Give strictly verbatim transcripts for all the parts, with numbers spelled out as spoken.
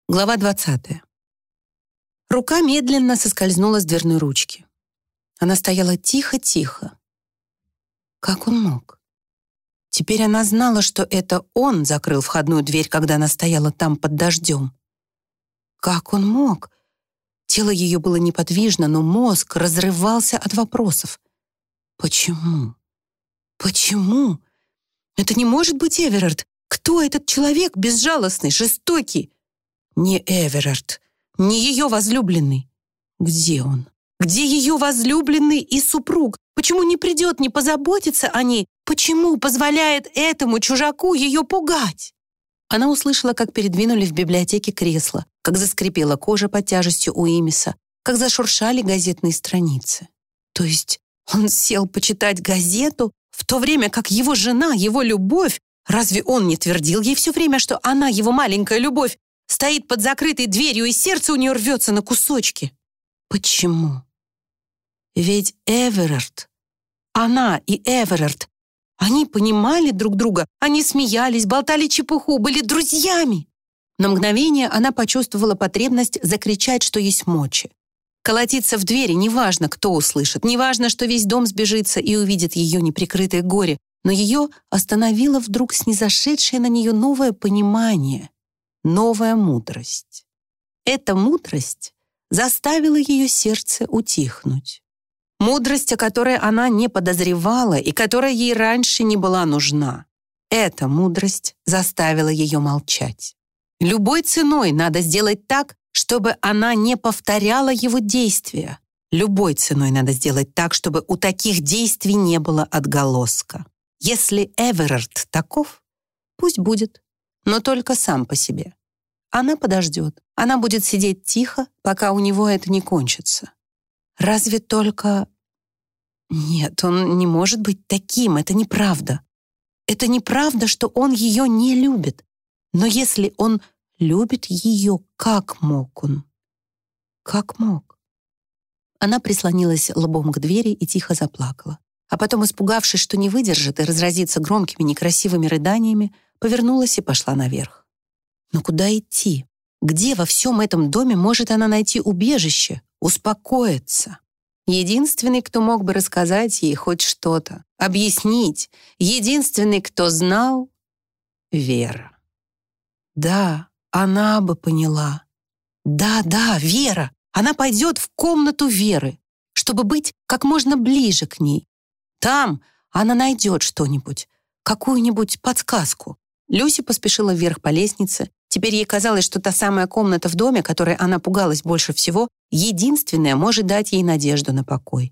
Глава двадцатая. Рука медленно соскользнула с дверной ручки. Она стояла тихо-тихо. Как он мог? Теперь она знала, что это он закрыл входную дверь, когда она стояла там под дождем. Как он мог? Тело ее было неподвижно, но мозг разрывался от вопросов. Почему? Почему? Это не может быть Эверард. Кто этот человек безжалостный, жестокий? Не Эверард, не ее возлюбленный. Где он? Где ее возлюбленный и супруг? Почему не придет, не позаботится о ней? Почему позволяет этому чужаку ее пугать? Она услышала, как передвинули в библиотеке кресло, как заскрипела кожа под тяжестью Уимиса, как зашуршали газетные страницы. То есть он сел почитать газету, в то время как его жена, его любовь, разве он не твердил ей все время, что она, его маленькая любовь, стоит под закрытой дверью, и сердце у нее рвется на кусочки? Почему? Ведь Эверард, она и Эверард, они понимали друг друга, они смеялись, болтали чепуху, были друзьями. На мгновение она почувствовала потребность закричать, что есть мочи. Колотиться в двери, неважно, кто услышит, неважно, что весь дом сбежится и увидит ее неприкрытое горе, но ее остановило вдруг снизошедшее на нее новое понимание, новая мудрость. Эта мудрость заставила ее сердце утихнуть. Мудрость, о которой она не подозревала и которая ей раньше не была нужна. Эта мудрость заставила ее молчать. Любой ценой надо сделать так, чтобы она не повторяла его действия. Любой ценой надо сделать так, чтобы у таких действий не было отголоска. Если Эверард таков, пусть будет, но только сам по себе. Она подождет. Она будет сидеть тихо, пока у него это не кончится. Разве только... Нет, он не может быть таким, это неправда. Это неправда, что он ее не любит. Но если он любит ее, как мог он? Как мог? Она прислонилась лбом к двери и тихо заплакала. А потом, испугавшись, что не выдержит и разразится громкими некрасивыми рыданиями, повернулась и пошла наверх. Но куда идти? Где во всем этом доме может она найти убежище, успокоиться? Единственный, кто мог бы рассказать ей хоть что-то, объяснить, единственный, кто знал — Вера. Да, она бы поняла. Да, да, Вера. Она пойдет в комнату Веры, чтобы быть как можно ближе к ней. Там она найдет что-нибудь, какую-нибудь подсказку. Люси поспешила вверх по лестнице. Теперь ей казалось, что та самая комната в доме, которой она пугалась больше всего, единственная может дать ей надежду на покой.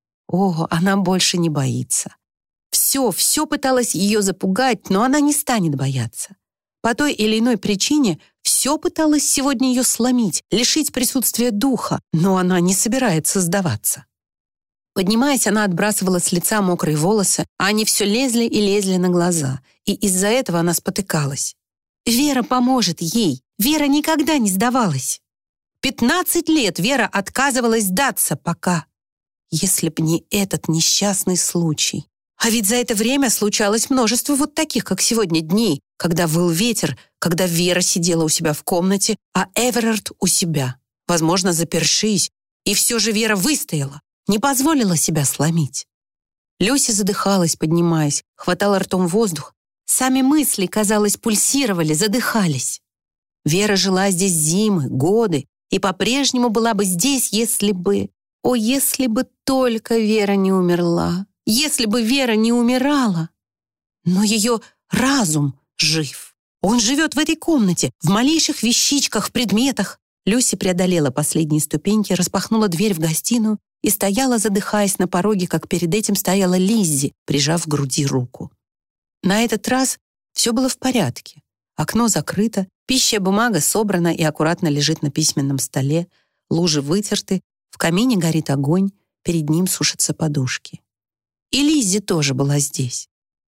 О, она больше не боится. Все, все пыталось ее запугать, но она не станет бояться. По той или иной причине все пыталось сегодня ее сломить, лишить присутствия духа, но она не собирается сдаваться. Поднимаясь, она отбрасывала с лица мокрые волосы, а они все лезли и лезли на глаза, и из-за этого она спотыкалась. Вера поможет ей. Вера никогда не сдавалась. Пятнадцать лет Вера отказывалась сдаться, пока... Если б не этот несчастный случай. А ведь за это время случалось множество вот таких, как сегодня, дней, когда выл ветер, когда Вера сидела у себя в комнате, а Эверард у себя, возможно, запершись, и все же Вера выстояла, не позволила себя сломить. Люси задыхалась, поднимаясь, хватала ртом воздух. Сами мысли, казалось, пульсировали, задыхались. Вера жила здесь зимы, годы, и по-прежнему была бы здесь, если бы... О, если бы только Вера не умерла! Если бы Вера не умирала! Но ее разум жив. Он живет в этой комнате, в малейших вещичках, в предметах. Люси преодолела последние ступеньки, распахнула дверь в гостиную и стояла, задыхаясь на пороге, как перед этим стояла Лиззи, прижав к груди руку. На этот раз все было в порядке. Окно закрыто, пища бумага собрана и аккуратно лежит на письменном столе, лужи вытерты, в камине горит огонь, перед ним сушатся подушки. И Лиззи тоже была здесь.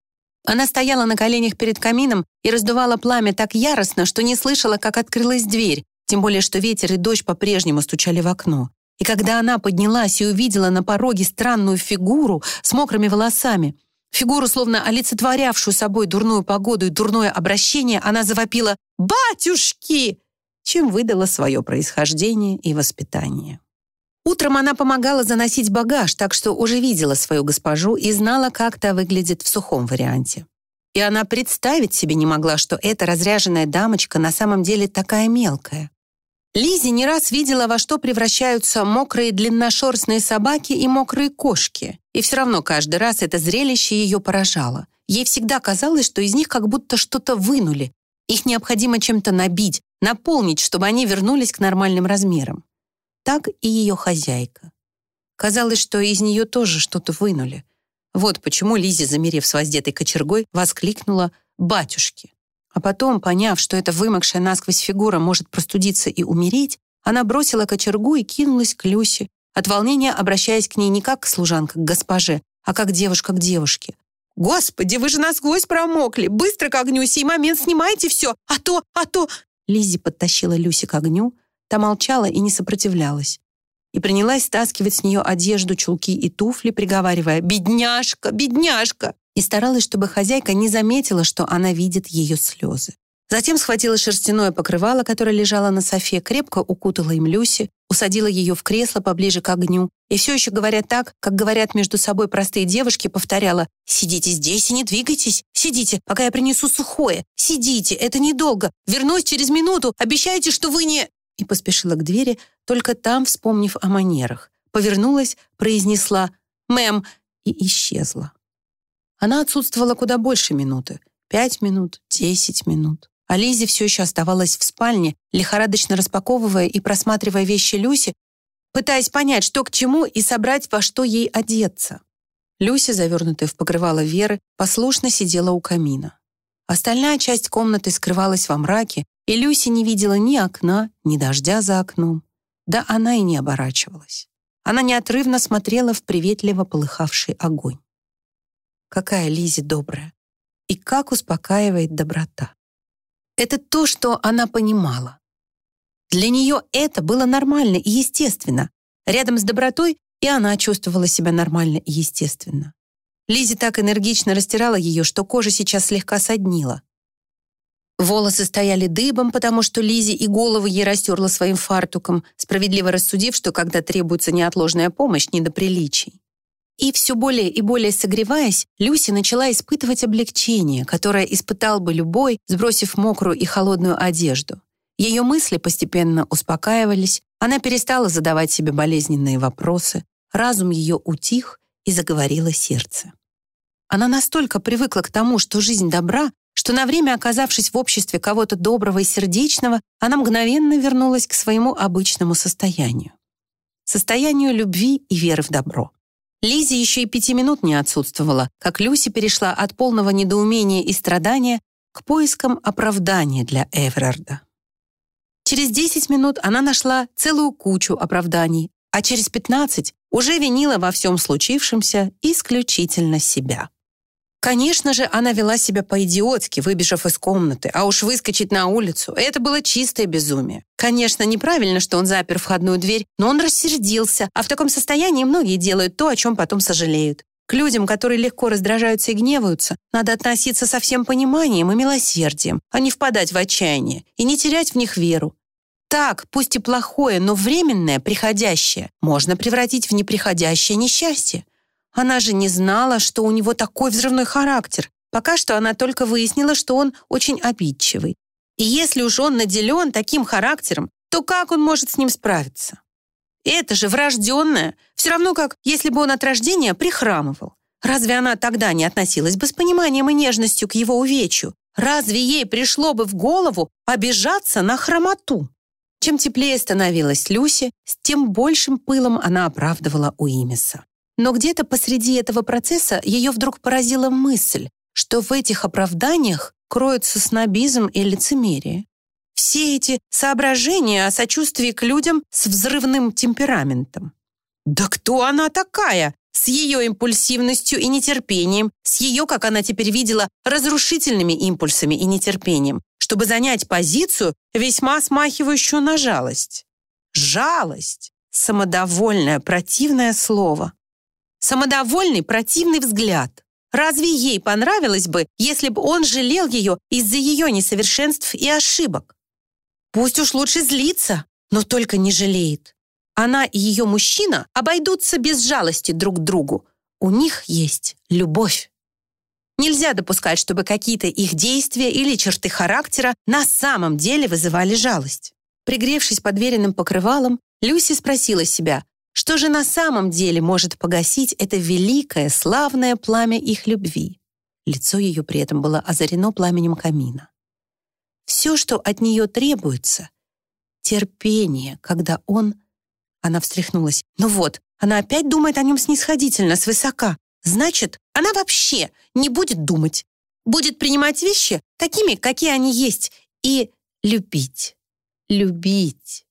Она стояла на коленях перед камином и раздувала пламя так яростно, что не слышала, как открылась дверь, тем более что ветер и дождь по-прежнему стучали в окно. И когда она поднялась и увидела на пороге странную фигуру с мокрыми волосами, фигуру, словно олицетворявшую собой дурную погоду и дурное обращение, она завопила: «Батюшки!» чем выдала свое происхождение и воспитание. Утром она помогала заносить багаж, так что уже видела свою госпожу и знала, как та выглядит в сухом варианте. И она представить себе не могла, что эта разряженная дамочка на самом деле такая мелкая. Лиззи не раз видела, во что превращаются мокрые длинношерстные собаки и мокрые кошки, и все равно каждый раз это зрелище ее поражало. Ей всегда казалось, что из них как будто что-то вынули. Их необходимо чем-то набить, наполнить, чтобы они вернулись к нормальным размерам. Так и ее хозяйка. Казалось, что из нее тоже что-то вынули. Вот почему Лиззи, замерев с воздетой кочергой, воскликнула «батюшки». А потом, поняв, что эта вымокшая насквозь фигура может простудиться и умереть, она бросила кочергу и кинулась к Люсе, от волнения обращаясь к ней не как служанка к госпоже, а как девушка к девушке. «Господи, вы же насквозь промокли! Быстро к огню, сей момент снимайте все, а то, а то...» Лиззи подтащила Люси к огню, та молчала и не сопротивлялась. И принялась стаскивать с нее одежду, чулки и туфли, приговаривая «Бедняжка, бедняжка!» и старалась, чтобы хозяйка не заметила, что она видит ее слезы. Затем схватила шерстяное покрывало, которое лежало на софе, крепко укутала им Люси, усадила ее в кресло поближе к огню и все еще говоря так, как говорят между собой простые девушки, повторяла «Сидите здесь и не двигайтесь, сидите, пока я принесу сухое, сидите, это недолго, вернусь через минуту, обещайте, что вы не...» И поспешила к двери, только там, вспомнив о манерах, повернулась, произнесла «Мэм» и исчезла. Она отсутствовала куда больше минуты, пять минут, десять минут. А Лиззи все еще оставалась в спальне, лихорадочно распаковывая и просматривая вещи Люси, пытаясь понять, что к чему, и собрать, во что ей одеться. Люси, завернутая в покрывало Веры, послушно сидела у камина. Остальная часть комнаты скрывалась во мраке, и Люси не видела ни окна, ни дождя за окном. Да она и не оборачивалась. Она неотрывно смотрела в приветливо полыхавший огонь. Какая Лиззи добрая! И как успокаивает доброта! Это то, что она понимала. Для нее это было нормально и естественно. Рядом с добротой и она чувствовала себя нормально и естественно. Лиззи так энергично растирала ее, что кожа сейчас слегка соднила. Волосы стояли дыбом, потому что Лиззи и голову ей растерла своим фартуком, справедливо рассудив, что когда требуется неотложная помощь, не до приличий. И все более и более согреваясь, Люси начала испытывать облегчение, которое испытал бы любой, сбросив мокрую и холодную одежду. Ее мысли постепенно успокаивались, она перестала задавать себе болезненные вопросы, разум ее утих и заговорило сердце. Она настолько привыкла к тому, что жизнь добра, что на время, оказавшись в обществе кого-то доброго и сердечного, она мгновенно вернулась к своему обычному состоянию. Состоянию любви и веры в добро. Лиззи еще и пяти минут не отсутствовала, как Люси перешла от полного недоумения и страдания к поискам оправдания для Эверарда. Через десять минут она нашла целую кучу оправданий, а через пятнадцать уже винила во всем случившемся исключительно себя. Конечно же, она вела себя по-идиотски, выбежав из комнаты, а уж выскочить на улицу — это было чистое безумие. Конечно, неправильно, что он запер входную дверь, но он рассердился, а в таком состоянии многие делают то, о чем потом сожалеют. К людям, которые легко раздражаются и гневаются, надо относиться со всем пониманием и милосердием, а не впадать в отчаяние и не терять в них веру. Так, пусть и плохое, но временное, приходящее, можно превратить в неприходящее несчастье. Она же не знала, что у него такой взрывной характер. Пока что она только выяснила, что он очень обидчивый. И если уж он наделен таким характером, то как он может с ним справиться? Это же врожденное. Все равно, как если бы он от рождения прихрамывал. Разве она тогда не относилась бы с пониманием и нежностью к его увечью? Разве ей пришло бы в голову обижаться на хромоту? Чем теплее становилась Люси, с тем большим пылом она оправдывала Уимиса. Но где-то посреди этого процесса ее вдруг поразила мысль, что в этих оправданиях кроется снобизм и лицемерие. Все эти соображения о сочувствии к людям с взрывным темпераментом. Да кто она такая? С ее импульсивностью и нетерпением, с ее, как она теперь видела, разрушительными импульсами и нетерпением, чтобы занять позицию, весьма смахивающую на жалость. Жалость. Самодовольное, противное слово. Самодовольный, противный взгляд. Разве ей понравилось бы, если бы он жалел ее из-за ее несовершенств и ошибок? Пусть уж лучше злится, но только не жалеет. Она и ее мужчина обойдутся без жалости друг к другу. У них есть любовь. Нельзя допускать, чтобы какие-то их действия или черты характера на самом деле вызывали жалость. Пригревшись под веренным покрывалом, Люси спросила себя, что же на самом деле может погасить это великое, славное пламя их любви. Лицо ее при этом было озарено пламенем камина. Все, что от нее требуется — терпение, когда он... Она встряхнулась. Ну вот, она опять думает о нем снисходительно, свысока. Значит, она вообще не будет думать. Будет принимать вещи такими, какие они есть, и любить. Любить.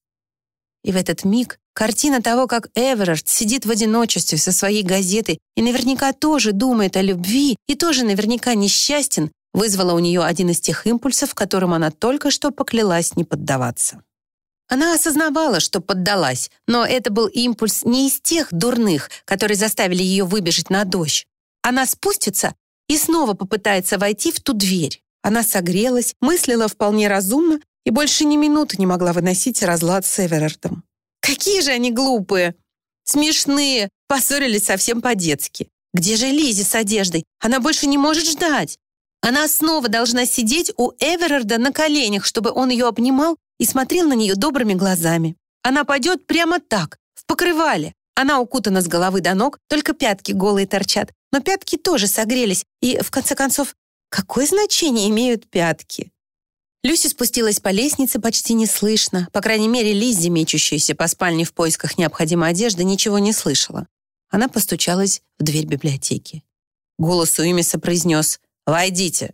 И в этот миг картина того, как Эверард сидит в одиночестве со своей газетой и наверняка тоже думает о любви и тоже наверняка несчастен, вызвала у нее один из тех импульсов, которым она только что поклялась не поддаваться. Она осознавала, что поддалась, но это был импульс не из тех дурных, которые заставили ее выбежать на дождь. Она спустится и снова попытается войти в ту дверь. Она согрелась, мыслила вполне разумно и больше ни минуты не могла выносить разлад с Эверардом. Какие же они глупые! Смешные! Поссорились совсем по-детски. Где же Лиззи с одеждой? Она больше не может ждать. Она снова должна сидеть у Эверарда на коленях, чтобы он ее обнимал и смотрел на нее добрыми глазами. Она пойдет прямо так, в покрывале. Она укутана с головы до ног, только пятки голые торчат. Но пятки тоже согрелись. И, в конце концов, какое значение имеют пятки? Люси спустилась по лестнице почти неслышно. По крайней мере, Лиззи, мечущаяся по спальне в поисках необходимой одежды, ничего не слышала. Она постучалась в дверь библиотеки. Голос Уимиса произнес «Войдите».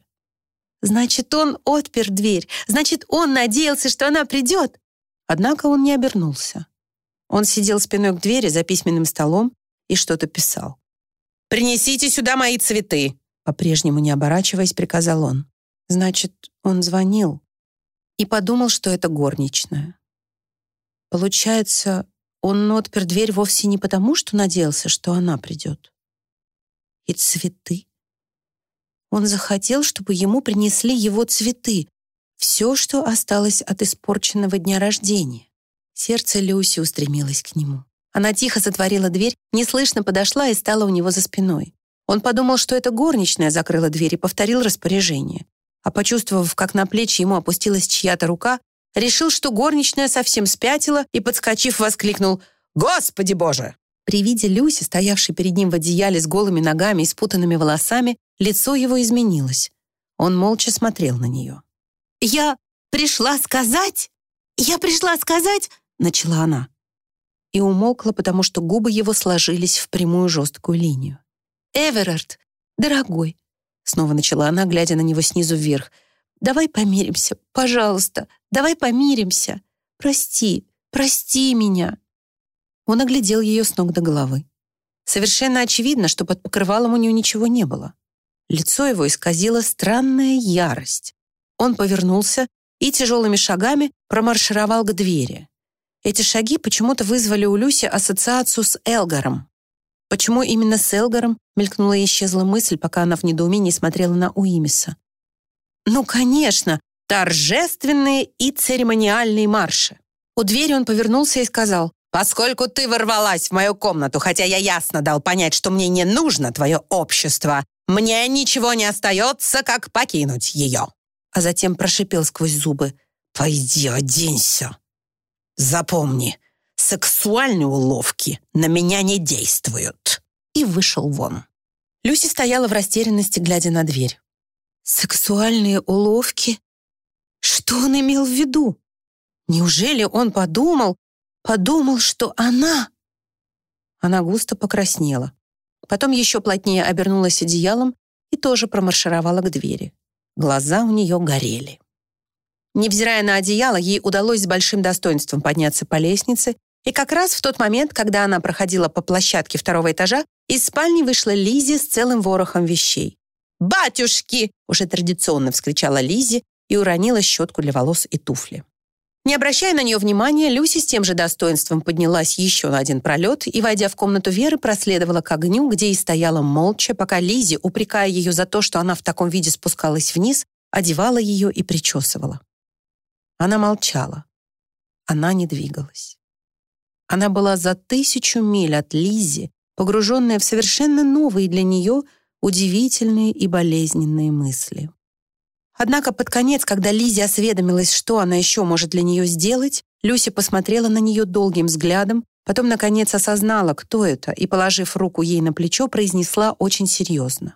Значит, он отпер дверь. Значит, он надеялся, что она придет. Однако он не обернулся. Он сидел спиной к двери за письменным столом и что-то писал. «Принесите сюда мои цветы!» По-прежнему не оборачиваясь, приказал он. Значит, он звонил и подумал, что это горничная. Получается, он отпер дверь вовсе не потому, что надеялся, что она придет. И цветы. Он захотел, чтобы ему принесли его цветы. Все, что осталось от испорченного дня рождения. Сердце Люси устремилось к нему. Она тихо затворила дверь, неслышно подошла и стала у него за спиной. Он подумал, что это горничная закрыла дверь и повторил распоряжение. А почувствовав, как на плечи ему опустилась чья-то рука, решил, что горничная совсем спятила и, подскочив, воскликнул «Господи Боже!». При виде Люси, стоявшей перед ним в одеяле с голыми ногами и спутанными волосами, лицо его изменилось. Он молча смотрел на нее. «Я пришла сказать! Я пришла сказать!» — начала она. И умолкла, потому что губы его сложились в прямую жесткую линию. «Эверард, дорогой!» — снова начала она, глядя на него снизу вверх. «Давай помиримся, пожалуйста, давай помиримся. Прости, прости меня!» Он оглядел ее с ног до головы. Совершенно очевидно, что под покрывалом у нее ничего не было. Лицо его исказила странная ярость. Он повернулся и тяжелыми шагами промаршировал к двери. Эти шаги почему-то вызвали у Люси ассоциацию с Элгаром. Почему именно с Элгаром, мелькнула и исчезла мысль, пока она в недоумении смотрела на Уимиса. Ну, конечно, торжественные и церемониальные марши. У двери он повернулся и сказал: «Поскольку ты ворвалась в мою комнату, хотя я ясно дал понять, что мне не нужно твое общество, мне ничего не остается, как покинуть ее». А затем прошипел сквозь зубы: «Пойди оденься. Запомни, сексуальные уловки на меня не действуют». И вышел вон. Люси стояла в растерянности, глядя на дверь. Сексуальные уловки? Что он имел в виду? Неужели он подумал, подумал, что она... Она густо покраснела. Потом еще плотнее обернулась одеялом и тоже промаршировала к двери. Глаза у нее горели. Невзирая на одеяло, ей удалось с большим достоинством подняться по лестнице, и как раз в тот момент, когда она проходила по площадке второго этажа, из спальни вышла Лиззи с целым ворохом вещей. «Батюшки!» — уже традиционно вскричала Лиззи и уронила щетку для волос и туфли. Не обращая на нее внимания, Люси с тем же достоинством поднялась еще на один пролет и, войдя в комнату Веры, проследовала к огню, где и стояла молча, пока Лиззи, упрекая ее за то, что она в таком виде спускалась вниз, одевала ее и причесывала. Она молчала. Она не двигалась. Она была за тысячу миль от Лиззи, погруженная в совершенно новые для нее удивительные и болезненные мысли. Однако под конец, когда Лиззи осведомилась, что она еще может для нее сделать, Люси посмотрела на нее долгим взглядом, потом, наконец, осознала, кто это, и, положив руку ей на плечо, произнесла очень серьезно.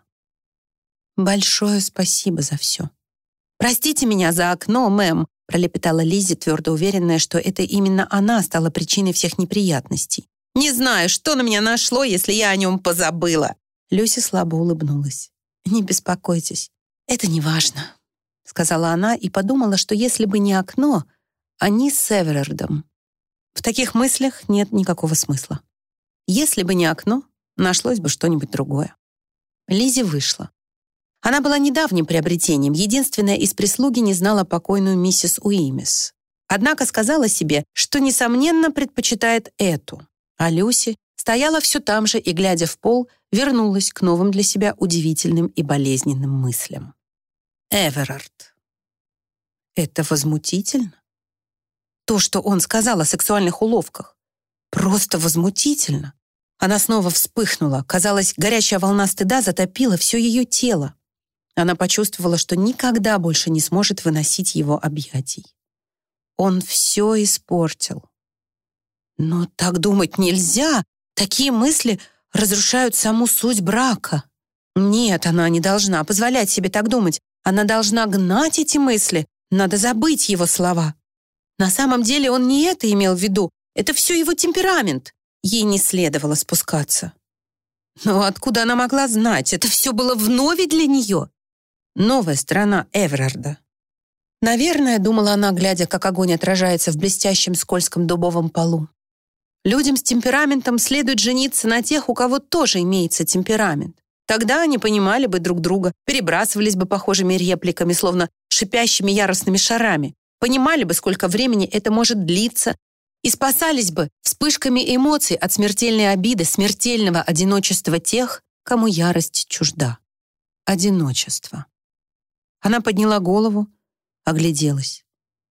«Большое спасибо за все». «Простите меня за окно, мэм», пролепетала Лиззи, твердо уверенная, что это именно она стала причиной всех неприятностей. «Не знаю, что на меня нашло, если я о нем позабыла». Люси слабо улыбнулась. «Не беспокойтесь, это не важно», — сказала она и подумала, что если бы не окно, они с Эверардом. В таких мыслях нет никакого смысла. Если бы не окно, нашлось бы что-нибудь другое. Лиззи вышла. Она была недавним приобретением, единственная из прислуги не знала покойную миссис Уимис. Однако сказала себе, что, несомненно, предпочитает эту. А Люси стояла все там же и, глядя в пол, вернулась к новым для себя удивительным и болезненным мыслям. Эверард. Это возмутительно. То, что он сказал о сексуальных уловках. Просто возмутительно. Она снова вспыхнула. Казалось, горячая волна стыда затопила все ее тело. Она почувствовала, что никогда больше не сможет выносить его объятий. Он все испортил. Но так думать нельзя. Такие мысли разрушают саму суть брака. Нет, она не должна позволять себе так думать. Она должна гнать эти мысли. Надо забыть его слова. На самом деле он не это имел в виду. Это все его темперамент. Ей не следовало спускаться. Но откуда она могла знать? Это все было вновь для нее. Новая сторона Эверарда. Наверное, думала она, глядя, как огонь отражается в блестящем скользком дубовом полу. Людям с темпераментом следует жениться на тех, у кого тоже имеется темперамент. Тогда они понимали бы друг друга, перебрасывались бы похожими репликами, словно шипящими яростными шарами, понимали бы, сколько времени это может длиться, и спасались бы вспышками эмоций от смертельной обиды, смертельного одиночества тех, кому ярость чужда. Одиночество. Она подняла голову, огляделась.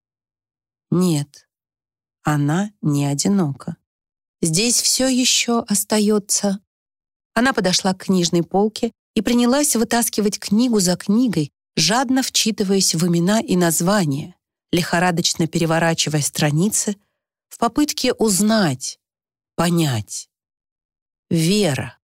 Нет, она не одинока. Здесь все еще остается. Она подошла к книжной полке и принялась вытаскивать книгу за книгой, жадно вчитываясь в имена и названия, лихорадочно переворачивая страницы в попытке узнать, понять. Вера.